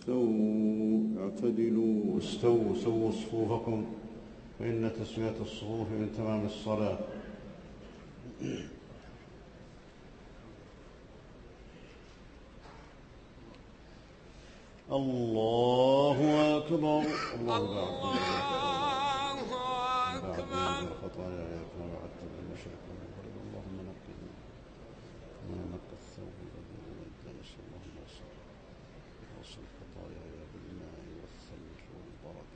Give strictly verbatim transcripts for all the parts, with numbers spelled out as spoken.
استووا اعتدلوا استووا سووا صفوفكم فإن تسوية الصفوف من تمام الصلاة. الله أكبر. الله أكبر. خطايا كما وعدت بالمشرك والمغرب اللهم نقنا كما نقى الثوب الأبيض والدنس اللهم صل وصل خطاياي بالماء والثلج والبرد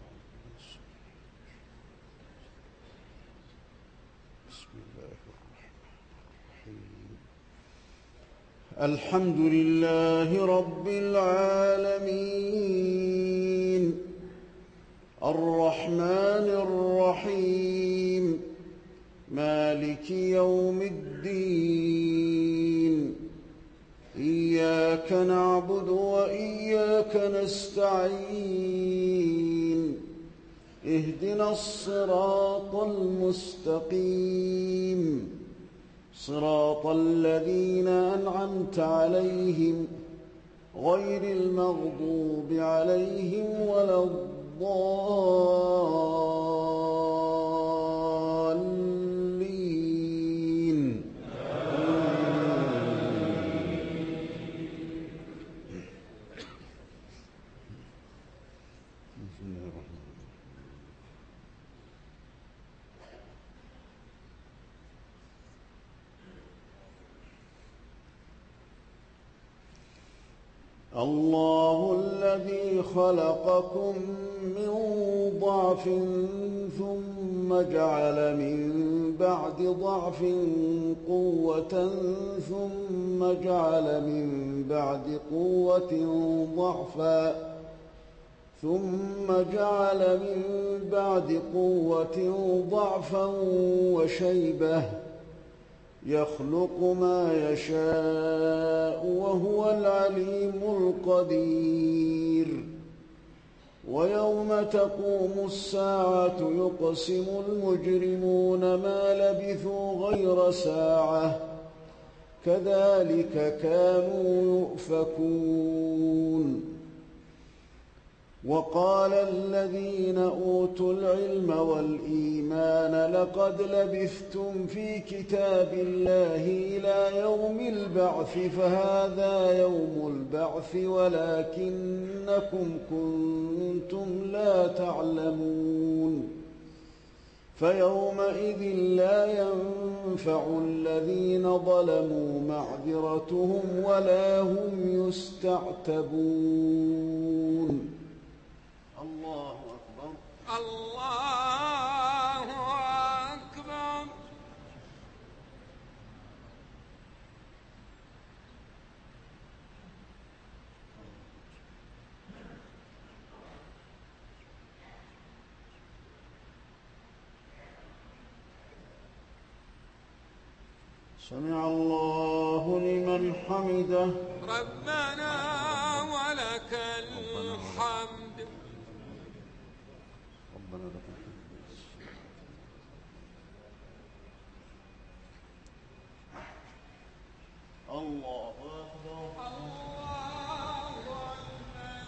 بسم الله الرحمن الرحيم. الحمد لله رب العالمين الرحمن الرحيم مالك يوم الدين إياك نعبد وإياك نستعين اهدنا الصراط المستقيم صراط الذين أنعمت عليهم غير المغضوب عليهم ولا الضالين. الله الذي خلقكم من ضعف ثم جعل من بعد ضعف قوة ثم جعل من بعد قوة ضعفا ثم جعل من بعد قوة ضعفا وشيبة يخلق ما يشاء وهو العليم القدير. ويوم تقوم الساعة يقسم المجرمون ما لبثوا غير ساعة كذلك كانوا يؤفكون. وقال الذين أوتوا العلم والإيمان لقد لبثتم في كتاب الله إلى يوم البعث فهذا يوم البعث ولكنكم كنتم لا تعلمون. فيومئذ لا ينفع الذين ظلموا معذرتهم ولا هم يستعتبون. الله أكبر. الله أكبر. سمع الله لمن حمده. ربنا ولك الحمد. ربنا لك الحمد. الله أكبر. الله أكبر.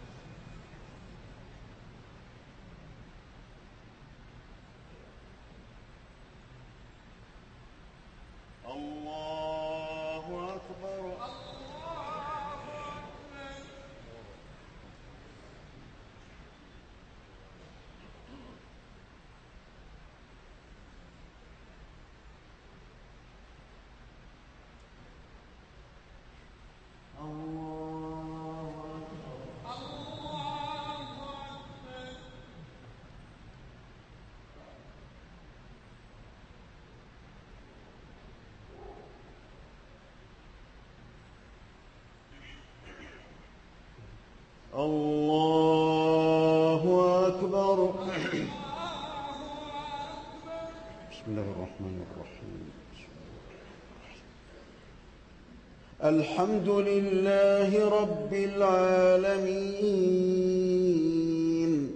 الله أكبر. الله أكبر. بسم الله الرحمن الرحيم. الحمد لله رب العالمين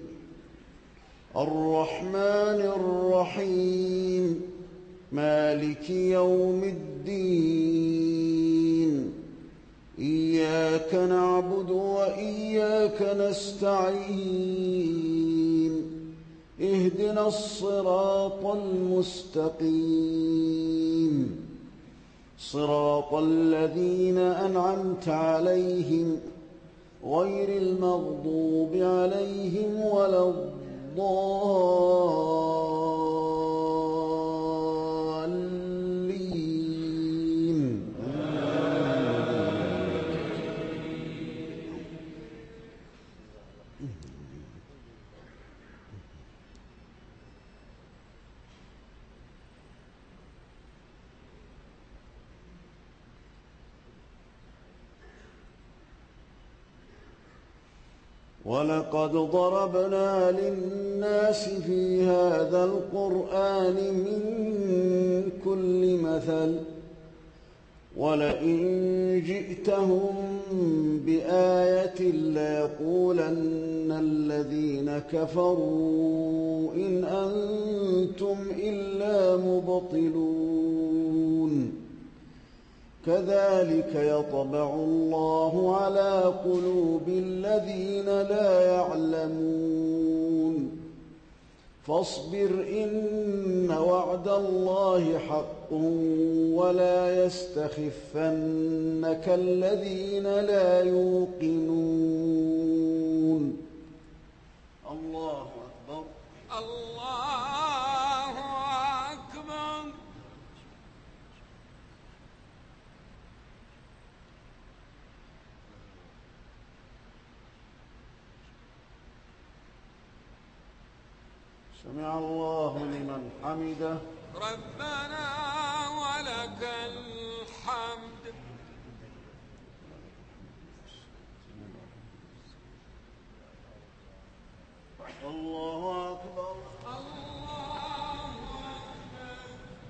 الرحمن الرحيم مالك يوم الدين إياك إياك نعبد وإياك نستعين اهدنا الصراط المستقيم صراط الذين أنعمت عليهم غير المغضوب عليهم ولا الضالين. ولقد ضربنا للناس في هذا القرآن من كل مثل ولئن جئتهم بآية ليقولن الذين كفروا إن أنتم إلا مبطلون كذلك يطبع الله على قلوب الذين لا يعلمون فاصبر إن وعد الله حق ولا يستخفنك الذين لا يوقنون. الله أكبر. الله أكبر. سمع الله لمن حمده. ربنا ولك الحمد. الله أكبر. الله أكبر.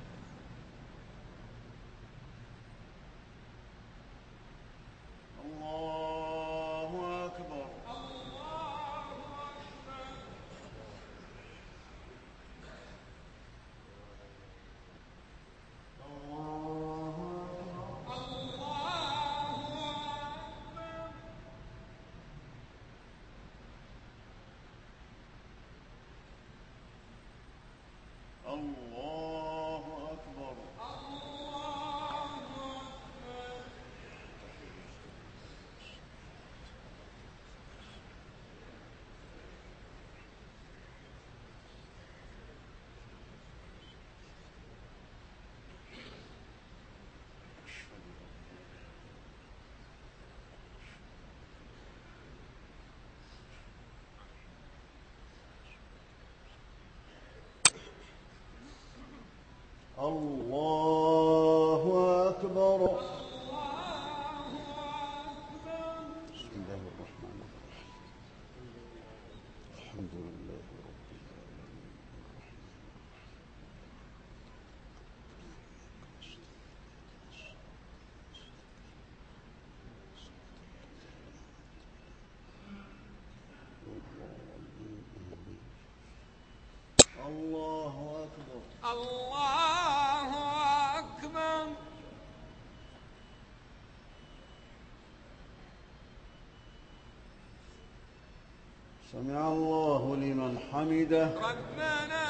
الله أكبر. الله أكبر. الله أكبر. بسم الله الرحمن الرحيم. الحمد لله رب العالمين. الله أكبر. الله أكبر. سمع الله لمن حمده. ربنا